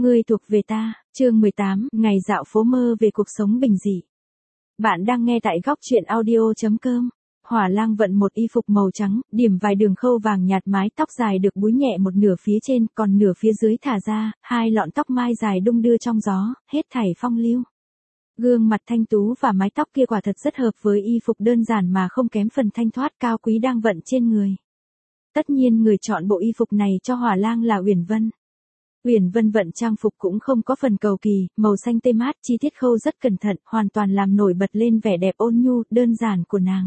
Ngươi thuộc về ta, chương 18, ngày dạo phố mơ về cuộc sống bình dị. Bạn đang nghe tại góc truyện audio.com. Hỏa Lang vận một y phục màu trắng, điểm vài đường khâu vàng nhạt, mái tóc dài được búi nhẹ một nửa phía trên, còn nửa phía dưới thả ra, hai lọn tóc mai dài đung đưa trong gió, hết thảy phong lưu. Gương mặt thanh tú và mái tóc kia quả thật rất hợp với y phục đơn giản mà không kém phần thanh thoát cao quý đang vận trên người. Tất nhiên người chọn bộ y phục này cho Hỏa Lang là Uyển Vân. Uyển Vân vận trang phục cũng không có phần cầu kỳ, màu xanh tê mát, chi tiết khâu rất cẩn thận, hoàn toàn làm nổi bật lên vẻ đẹp ôn nhu, đơn giản của nàng.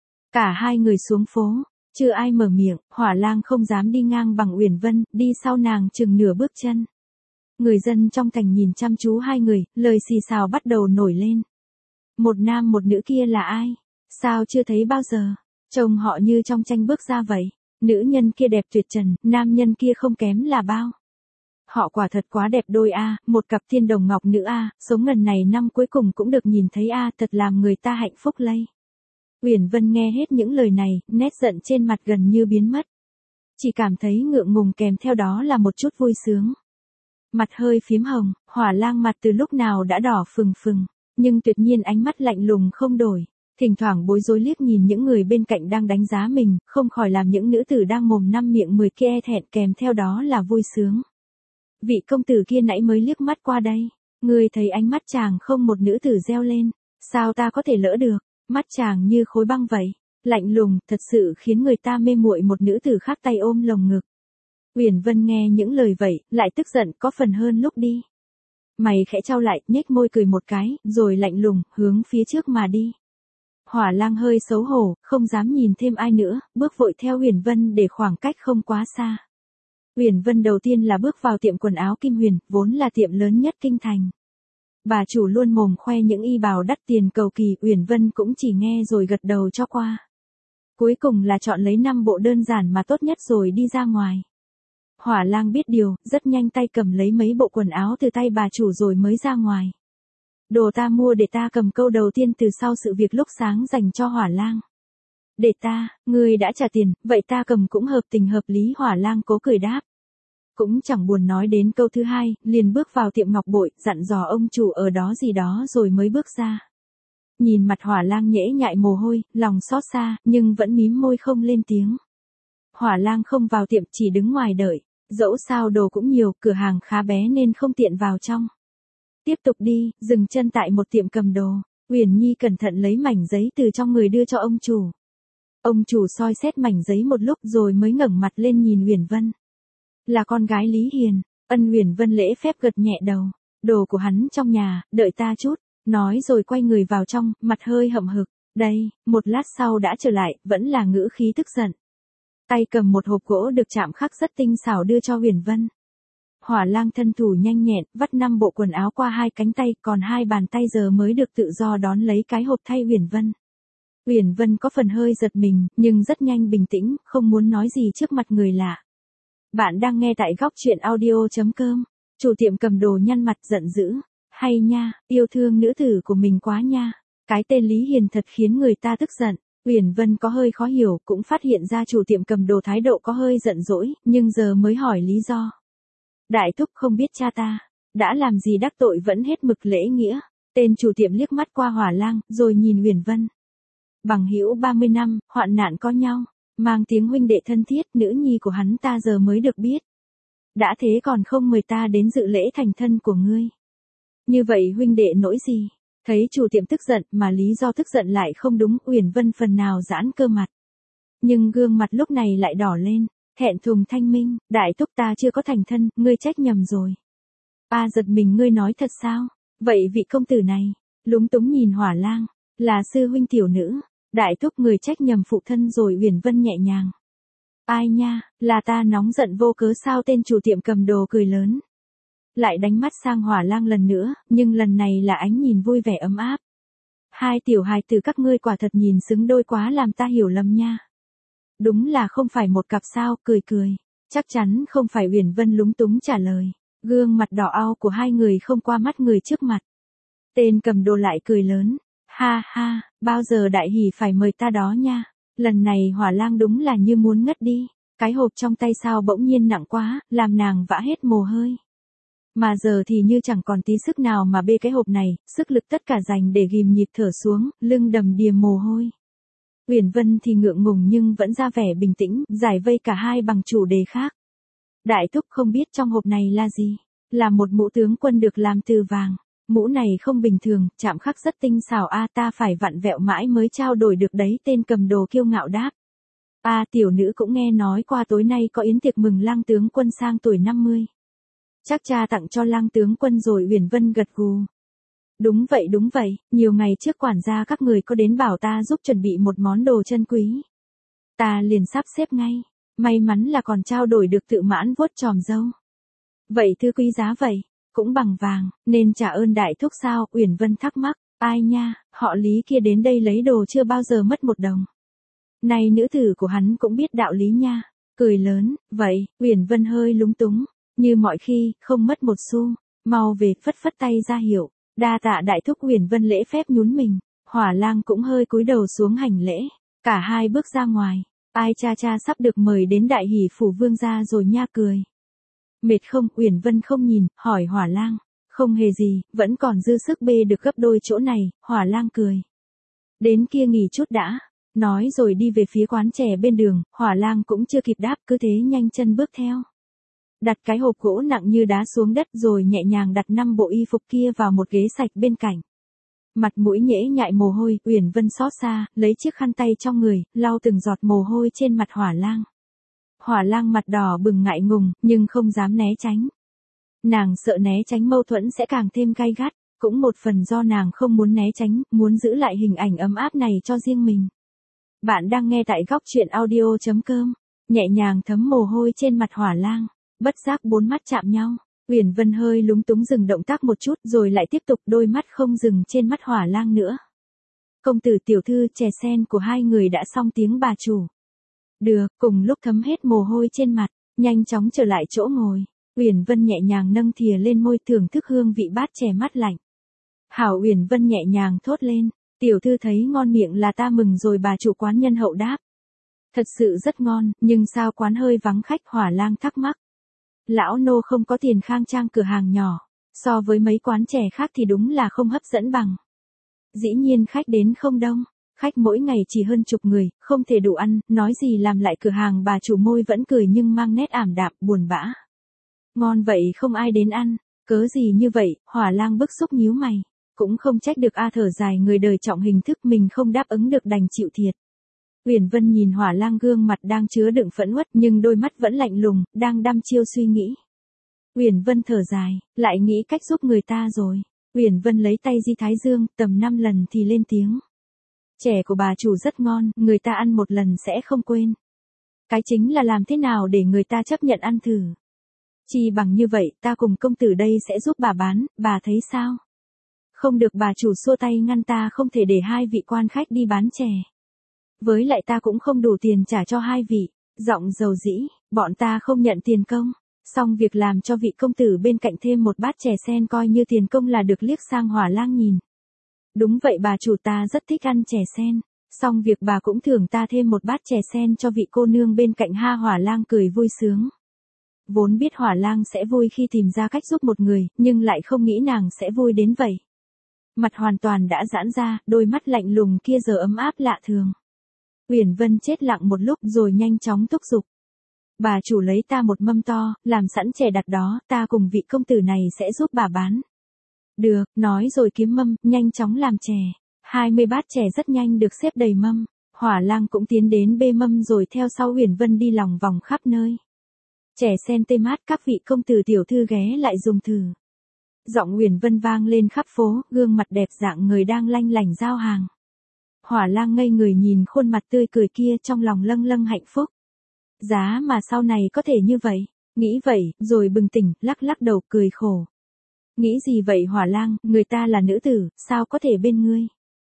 Cả hai người xuống phố, chưa ai mở miệng, Hỏa Lang không dám đi ngang bằng Uyển Vân, đi sau nàng chừng nửa bước chân. Người dân trong thành nhìn chăm chú hai người, lời xì xào bắt đầu nổi lên. Một nam một nữ kia là ai? Sao chưa thấy bao giờ? Trông họ như trong tranh bước ra vậy. Nữ nhân kia đẹp tuyệt trần, nam nhân kia không kém là bao. Họ quả thật quá đẹp đôi a, một cặp thiên đồng ngọc nữ a, sống ngần này năm cuối cùng cũng được nhìn thấy a, thật làm người ta hạnh phúc lây. Uyển Vân nghe hết những lời này, nét giận trên mặt gần như biến mất. Chỉ cảm thấy ngượng ngùng kèm theo đó là một chút vui sướng. Mặt hơi phím hồng, Hỏa Lang mặt từ lúc nào đã đỏ phừng phừng, nhưng tuyệt nhiên ánh mắt lạnh lùng không đổi. Thỉnh thoảng bối rối liếc nhìn những người bên cạnh đang đánh giá mình, không khỏi làm những nữ tử đang mồm năm miệng 10 kia e thẹn, kèm theo đó là vui sướng. Vị công tử kia nãy mới liếc mắt qua đây, ngươi thấy ánh mắt chàng không? Một nữ tử reo lên. Sao ta có thể lỡ được, mắt chàng như khối băng vậy, lạnh lùng, thật sự khiến người ta mê muội. Một nữ tử khác tay ôm lồng ngực. Uyển Vân nghe những lời vậy, lại tức giận có phần hơn lúc đi. Mày khẽ chau lại, nhếch môi cười một cái, rồi lạnh lùng, hướng phía trước mà đi. Hỏa Lang hơi xấu hổ, không dám nhìn thêm ai nữa, bước vội theo Uyển Vân để khoảng cách không quá xa. Uyển Vân đầu tiên là bước vào tiệm quần áo Kim Huyền, vốn là tiệm lớn nhất kinh thành. Bà chủ luôn mồm khoe những y bào đắt tiền cầu kỳ, Uyển Vân cũng chỉ nghe rồi gật đầu cho qua. Cuối cùng là chọn lấy 5 bộ đơn giản mà tốt nhất rồi đi ra ngoài. Hỏa Lang biết điều, rất nhanh tay cầm lấy mấy bộ quần áo từ tay bà chủ rồi mới ra ngoài. Đồ ta mua để ta cầm, câu đầu tiên từ sau sự việc lúc sáng dành cho Hỏa Lang. Để ta, ngươi đã trả tiền, vậy ta cầm cũng hợp tình hợp lý. Hỏa Lang cố cười đáp. Cũng chẳng buồn nói đến câu thứ hai, liền bước vào tiệm ngọc bội, dặn dò ông chủ ở đó gì đó rồi mới bước ra. Nhìn mặt Hỏa Lang nhễ nhại mồ hôi, lòng xót xa, nhưng vẫn mím môi không lên tiếng. Hỏa Lang không vào tiệm, chỉ đứng ngoài đợi. Dẫu sao đồ cũng nhiều, cửa hàng khá bé nên không tiện vào trong. Tiếp tục đi, dừng chân tại một tiệm cầm đồ. Uyển Nhi cẩn thận lấy mảnh giấy từ trong người đưa cho ông chủ. Ông chủ soi xét mảnh giấy một lúc rồi mới ngẩng mặt lên nhìn Uyển Vân. Là con gái Lý Hiền. Uyển Vân lễ phép gật nhẹ đầu. Đồ của hắn trong nhà, đợi ta chút. Nói rồi quay người vào trong, mặt hơi hậm hực. Đây, một lát sau đã trở lại, vẫn là ngữ khí tức giận. Tay cầm một hộp gỗ được chạm khắc rất tinh xảo đưa cho Uyển Vân. Hỏa Lang thân thủ nhanh nhẹn, vắt 5 bộ quần áo qua 2 cánh tay, còn 2 bàn tay giờ mới được tự do đón lấy cái hộp thay Uyển Vân. Uyển Vân có phần hơi giật mình, nhưng rất nhanh bình tĩnh, không muốn nói gì trước mặt người lạ. Bạn đang nghe tại góc truyện audio.com. Chủ tiệm cầm đồ nhăn mặt giận dữ. Hay nha, yêu thương nữ tử của mình quá nha. Cái tên Lý Hiền thật khiến người ta tức giận. Uyển Vân có hơi khó hiểu, cũng phát hiện ra chủ tiệm cầm đồ thái độ có hơi giận dỗi, nhưng giờ mới hỏi lý do. Đại thúc không biết cha ta đã làm gì đắc tội vẫn hết mực lễ nghĩa. Tên chủ tiệm liếc mắt qua Hỏa Lang, rồi nhìn Uyển Vân. Bằng hữu 30 năm, hoạn nạn có nhau, mang tiếng huynh đệ thân thiết, nữ nhi của hắn ta giờ mới được biết. Đã thế còn không mời ta đến dự lễ thành thân của ngươi. Như vậy huynh đệ nỗi gì? Thấy chủ tiệm tức giận mà lý do tức giận lại không đúng, Uyển Vân phần nào giãn cơ mặt. Nhưng gương mặt lúc này lại đỏ lên, thẹn thùng thanh minh, đại thúc ta chưa có thành thân, ngươi trách nhầm rồi. Giật mình, ngươi nói thật sao? Vậy vị công tử này, lúng túng nhìn Hỏa Lang, là sư huynh tiểu nữ, đại thúc người trách nhầm phụ thân rồi. Uyển Vân nhẹ nhàng. Ai nha, là ta nóng giận vô cớ sao? Tên chủ tiệm cầm đồ cười lớn. Lại đánh mắt sang Hỏa Lang lần nữa, nhưng lần này là ánh nhìn vui vẻ ấm áp. Hai tiểu hài tử các ngươi quả thật nhìn xứng đôi quá, làm ta hiểu lầm nha. Đúng là không phải một cặp sao? Cười cười. Chắc chắn không phải. Uyển Vân lúng túng trả lời. Gương mặt đỏ au của hai người không qua mắt người trước mặt. Tên cầm đồ lại cười lớn. Ha ha, bao giờ đại hỉ phải mời ta đó nha. Lần này Hỏa Lang đúng là như muốn ngất đi. Cái hộp trong tay sao bỗng nhiên nặng quá, làm nàng vã hết mồ hôi. Mà giờ thì như chẳng còn tí sức nào mà bê cái hộp này, sức lực tất cả dành để ghim nhịp thở xuống, lưng đầm đìa mồ hôi. Uyển Vân thì ngượng ngùng nhưng vẫn ra vẻ bình tĩnh, giải vây cả hai bằng chủ đề khác. Đại thúc không biết trong hộp này là gì? Là một mũ tướng quân được làm từ vàng. Mũ này không bình thường, chạm khắc rất tinh xảo ta phải vặn vẹo mãi mới trao đổi được đấy, tên cầm đồ kiêu ngạo đáp. Tiểu nữ cũng nghe nói qua tối nay có yến tiệc mừng Lang tướng quân sang tuổi 50. Chắc cha tặng cho Lang tướng quân rồi. Uyển Vân gật gù. Đúng vậy, nhiều ngày trước quản gia các người có đến bảo ta giúp chuẩn bị một món đồ chân quý. Ta liền sắp xếp ngay, may mắn là còn trao đổi được. Tự mãn vuốt chòm râu. Vậy thứ quý giá vậy, cũng bằng vàng, nên trả ơn đại thúc sao? Uyển Vân thắc mắc. Ai nha, họ Lý kia đến đây lấy đồ chưa bao giờ mất một đồng. Này nữ tử của hắn cũng biết đạo lý nha, cười lớn. Vậy, Uyển Vân hơi lúng túng, như mọi khi, không mất một xu, mau về, phất phất tay ra hiệu. Đa tạ đại thúc. Uyển Vân lễ phép nhún mình, Hỏa Lang cũng hơi cúi đầu xuống hành lễ, cả hai bước ra ngoài. Ai cha sắp được mời đến Đại Hỷ phủ vương gia rồi nha. Cười. Mệt không? Uyển Vân không nhìn, hỏi Hỏa Lang. Không hề gì, vẫn còn dư sức bê được gấp đôi chỗ này. Hỏa Lang cười. Đến kia nghỉ chút đã. Nói rồi đi về phía quán chè bên đường. Hỏa Lang cũng chưa kịp đáp, cứ thế nhanh chân bước theo. Đặt cái hộp gỗ nặng như đá xuống đất rồi nhẹ nhàng đặt 5 bộ y phục kia vào một ghế sạch bên cạnh. Mặt mũi nhễ nhại mồ hôi, Uyển Vân xót xa, lấy chiếc khăn tay trong người, lau từng giọt mồ hôi trên mặt Hỏa Lang. Hỏa Lang mặt đỏ bừng ngại ngùng, nhưng không dám né tránh. Nàng sợ né tránh mâu thuẫn sẽ càng thêm gay gắt, cũng một phần do nàng không muốn né tránh, muốn giữ lại hình ảnh ấm áp này cho riêng mình. Bạn đang nghe tại góc truyện audio.com, nhẹ nhàng thấm mồ hôi trên mặt Hỏa Lang, bất giác bốn mắt chạm nhau. Uyển Vân hơi lúng túng dừng động tác một chút rồi lại tiếp tục, đôi mắt không dừng trên mắt Hỏa Lang nữa. Công tử tiểu thư, chè sen của hai người đã xong. Tiếng bà chủ. Được, cùng lúc thấm hết mồ hôi trên mặt, nhanh chóng trở lại chỗ ngồi. Uyển Vân nhẹ nhàng nâng thìa lên môi thưởng thức hương vị bát chè mát lạnh. Hảo. Uyển Vân nhẹ nhàng thốt lên. Tiểu thư thấy ngon miệng là ta mừng rồi. Bà chủ quán nhân hậu đáp. Thật sự rất ngon, nhưng sao quán hơi vắng khách? Hỏa Lang thắc mắc. Lão nô không có tiền khang trang cửa hàng nhỏ, so với mấy quán chè khác thì đúng là không hấp dẫn bằng. Dĩ nhiên khách đến không đông, khách mỗi ngày chỉ hơn chục người, không thể đủ ăn, nói gì làm lại cửa hàng. Bà chủ môi vẫn cười nhưng mang nét ảm đạm, buồn bã. Ngon vậy không ai đến ăn, cớ gì như vậy? Hỏa Lang bức xúc nhíu mày, cũng không trách được thở dài, người đời trọng hình thức, mình không đáp ứng được đành chịu thiệt. Uyển Vân nhìn Hỏa Lang gương mặt đang chứa đựng phẫn uất nhưng đôi mắt vẫn lạnh lùng, đang đăm chiêu suy nghĩ. Uyển Vân thở dài, lại nghĩ cách giúp người ta rồi. Uyển Vân lấy tay di thái dương, tầm 5 lần thì lên tiếng. Chè của bà chủ rất ngon, người ta ăn một lần sẽ không quên. Cái chính là làm thế nào để người ta chấp nhận ăn thử. Chỉ bằng như vậy, ta cùng công tử đây sẽ giúp bà bán, bà thấy sao? Không được. Bà chủ xua tay ngăn, ta không thể để hai vị quan khách đi bán chè. Với lại ta cũng không đủ tiền trả cho hai vị. Giọng dầu dĩ, bọn ta không nhận tiền công. Xong việc làm cho vị công tử bên cạnh thêm một bát chè sen coi như tiền công là được. Liếc sang Hỏa Lang nhìn. Đúng vậy bà chủ, ta rất thích ăn chè sen. Xong việc bà cũng thưởng ta thêm một bát chè sen cho vị cô nương bên cạnh ha. Hỏa Lang cười vui sướng. Vốn biết Hỏa Lang sẽ vui khi tìm ra cách giúp một người, nhưng lại không nghĩ nàng sẽ vui đến vậy. Mặt hoàn toàn đã giãn ra, đôi mắt lạnh lùng kia giờ ấm áp lạ thường. Uyển Vân chết lặng một lúc rồi nhanh chóng thúc giục. Bà chủ lấy ta một mâm to, làm sẵn chè đặt đó, ta cùng vị công tử này sẽ giúp bà bán. Được, nói rồi kiếm mâm, nhanh chóng làm chè. 20 bát chè rất nhanh được xếp đầy mâm. Hỏa Lang cũng tiến đến bê mâm rồi theo sau Uyển Vân đi lòng vòng khắp nơi. Chè sen tê mát, các vị công tử tiểu thư ghé lại dùng thử. Giọng Uyển Vân vang lên khắp phố, gương mặt đẹp dạng người đang lanh lảnh giao hàng. Hỏa Lang ngây người nhìn khuôn mặt tươi cười kia, trong lòng lâng lâng hạnh phúc. Giá mà sau này có thể như vậy, nghĩ vậy, rồi bừng tỉnh, lắc lắc đầu cười khổ. Nghĩ gì vậy Hỏa Lang, người ta là nữ tử, sao có thể bên ngươi?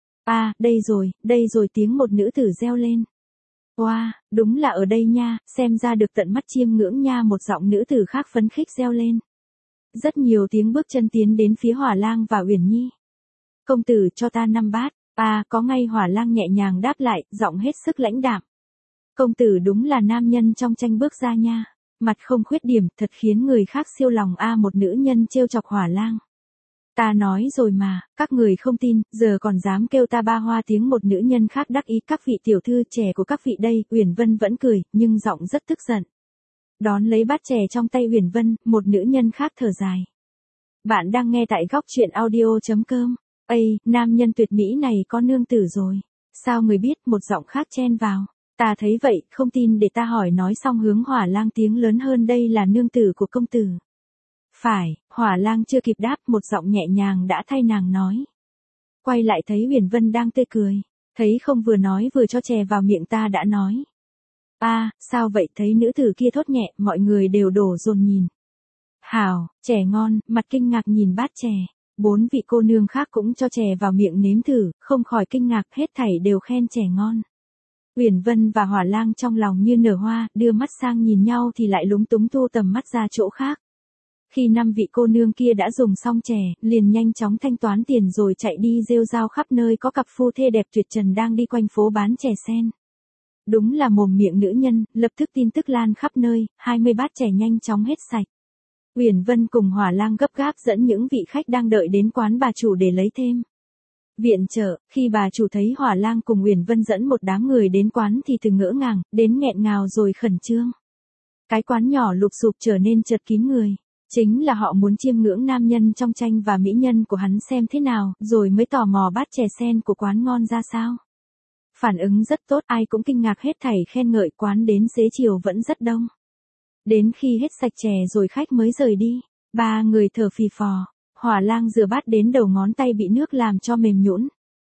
Đây rồi, tiếng một nữ tử reo lên. Wow, đúng là ở đây nha, xem ra được tận mắt chiêm ngưỡng nha. Một giọng nữ tử khác phấn khích reo lên. Rất nhiều tiếng bước chân tiến đến phía Hỏa Lang và Uyển Nhi. Công tử cho ta 5 bát. Có ngay. Hỏa Lang nhẹ nhàng đáp lại, giọng hết sức lãnh đạm. Công tử đúng là nam nhân trong tranh bước ra nha. mặt không khuyết điểm, thật khiến người khác siêu lòng a. Một nữ nhân trêu chọc Hỏa Lang. Ta nói rồi mà, các người không tin, giờ còn dám kêu ta ba hoa tiếng. Một nữ nhân khác đắc ý, các vị tiểu thư chè của các vị đây. Uyển Vân vẫn cười, nhưng giọng rất tức giận. Đón lấy bát chè trong tay Uyển Vân, một nữ nhân khác thở dài. Bạn đang nghe tại góc truyện audio.com. Ây, nam nhân tuyệt mỹ này có nương tử rồi. Sao người biết? Một giọng khác chen vào. Ta thấy vậy, không tin để ta hỏi. Nói xong hướng Hỏa Lang tiếng lớn hơn, đây là nương tử của công tử. Phải, Hỏa Lang chưa kịp đáp, một giọng nhẹ nhàng đã thay nàng nói. Quay lại thấy Uyển Vân đang tươi cười. Thấy không, vừa nói vừa cho chè vào miệng, ta đã nói. Sao vậy? Thấy nữ tử kia thốt nhẹ, mọi người đều đổ dồn nhìn. Hảo, chè ngon, mặt kinh ngạc nhìn bát chè. 4 vị cô nương khác cũng cho chè vào miệng nếm thử, không khỏi kinh ngạc, hết thảy đều khen chè ngon. Uyển Vân và Hỏa Lang trong lòng như nở hoa, đưa mắt sang nhìn nhau thì lại lúng túng thu tầm mắt ra chỗ khác. Khi 5 vị cô nương kia đã dùng xong chè, liền nhanh chóng thanh toán tiền rồi chạy đi rêu rao khắp nơi. Có cặp phu thê đẹp tuyệt trần đang đi quanh phố bán chè sen. Đúng là mồm miệng nữ nhân, lập tức tin tức lan khắp nơi, 20 bát chè nhanh chóng hết sạch. Uyển Vân cùng Hỏa Lang gấp gáp dẫn những vị khách đang đợi đến quán bà chủ để lấy thêm viện trợ. Khi bà chủ thấy Hỏa Lang cùng Uyển Vân dẫn một đám người đến quán thì từ ngỡ ngàng, đến nghẹn ngào rồi khẩn trương. Cái quán nhỏ lụp xụp trở nên chật kín người. Chính là họ muốn chiêm ngưỡng nam nhân trong tranh và mỹ nhân của hắn xem thế nào, rồi mới tò mò bát chè sen của quán ngon ra sao. Phản ứng rất tốt, ai cũng kinh ngạc, hết thảy khen ngợi. Quán đến xế chiều vẫn rất đông. Đến khi hết sạch chè rồi khách mới rời đi. 3 người thở phì phò. Hỏa Lang rửa bát đến đầu ngón tay bị nước làm cho mềm nhũn.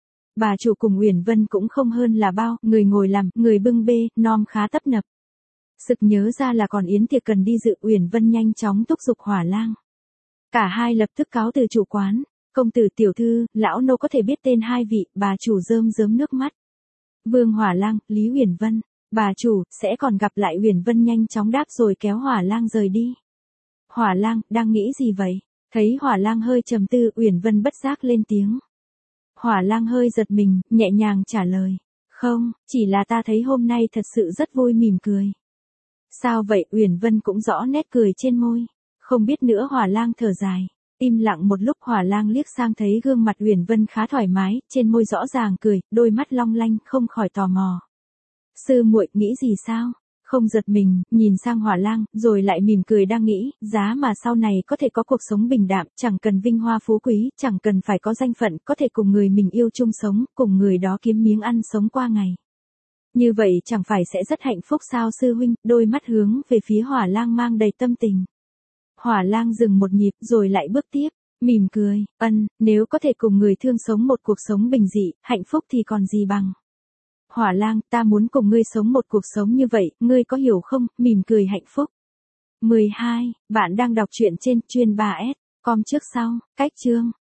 Bà chủ cùng Uyển Vân cũng không hơn là bao, người ngồi làm, người bưng bê, nom khá tấp nập. Sực nhớ ra là còn yến tiệc cần đi dự, Uyển Vân nhanh chóng thúc giục Hỏa Lang. Cả hai lập tức cáo từ chủ quán. Công tử tiểu thư, lão nô có thể biết tên hai vị. Bà chủ rơm rớm nước mắt. Vương Hỏa Lang, Lý Uyển Vân. Bà chủ, sẽ còn gặp lại. Uyển Vân nhanh chóng đáp rồi kéo Hỏa Lang rời đi. Hỏa Lang, đang nghĩ gì vậy? Thấy Hỏa Lang hơi trầm tư, Uyển Vân bất giác lên tiếng. Hỏa Lang hơi giật mình, nhẹ nhàng trả lời. Không, chỉ là ta thấy hôm nay thật sự rất vui, mỉm cười. Sao vậy? Uyển Vân cũng rõ nét cười trên môi. Không biết nữa. Hỏa Lang thở dài. Im lặng một lúc, Hỏa Lang liếc sang thấy gương mặt Uyển Vân khá thoải mái, trên môi rõ ràng cười, đôi mắt long lanh, không khỏi tò mò. Sư muội nghĩ gì sao? Không giật mình, nhìn sang Hỏa Lang, rồi lại mỉm cười, đang nghĩ, giá mà sau này có thể có cuộc sống bình đạm, chẳng cần vinh hoa phú quý, chẳng cần phải có danh phận, có thể cùng người mình yêu chung sống, cùng người đó kiếm miếng ăn sống qua ngày. Như vậy chẳng phải sẽ rất hạnh phúc sao sư huynh? Đôi mắt hướng về phía Hỏa Lang mang đầy tâm tình. Hỏa Lang dừng một nhịp rồi lại bước tiếp, mỉm cười, nếu có thể cùng người thương sống một cuộc sống bình dị, hạnh phúc thì còn gì bằng. Hỏa Lang, ta muốn cùng ngươi sống một cuộc sống như vậy, ngươi có hiểu không? Mỉm cười hạnh phúc. 12. Bạn đang đọc truyện trên chuyên 3S. Com trước sau, cách chương.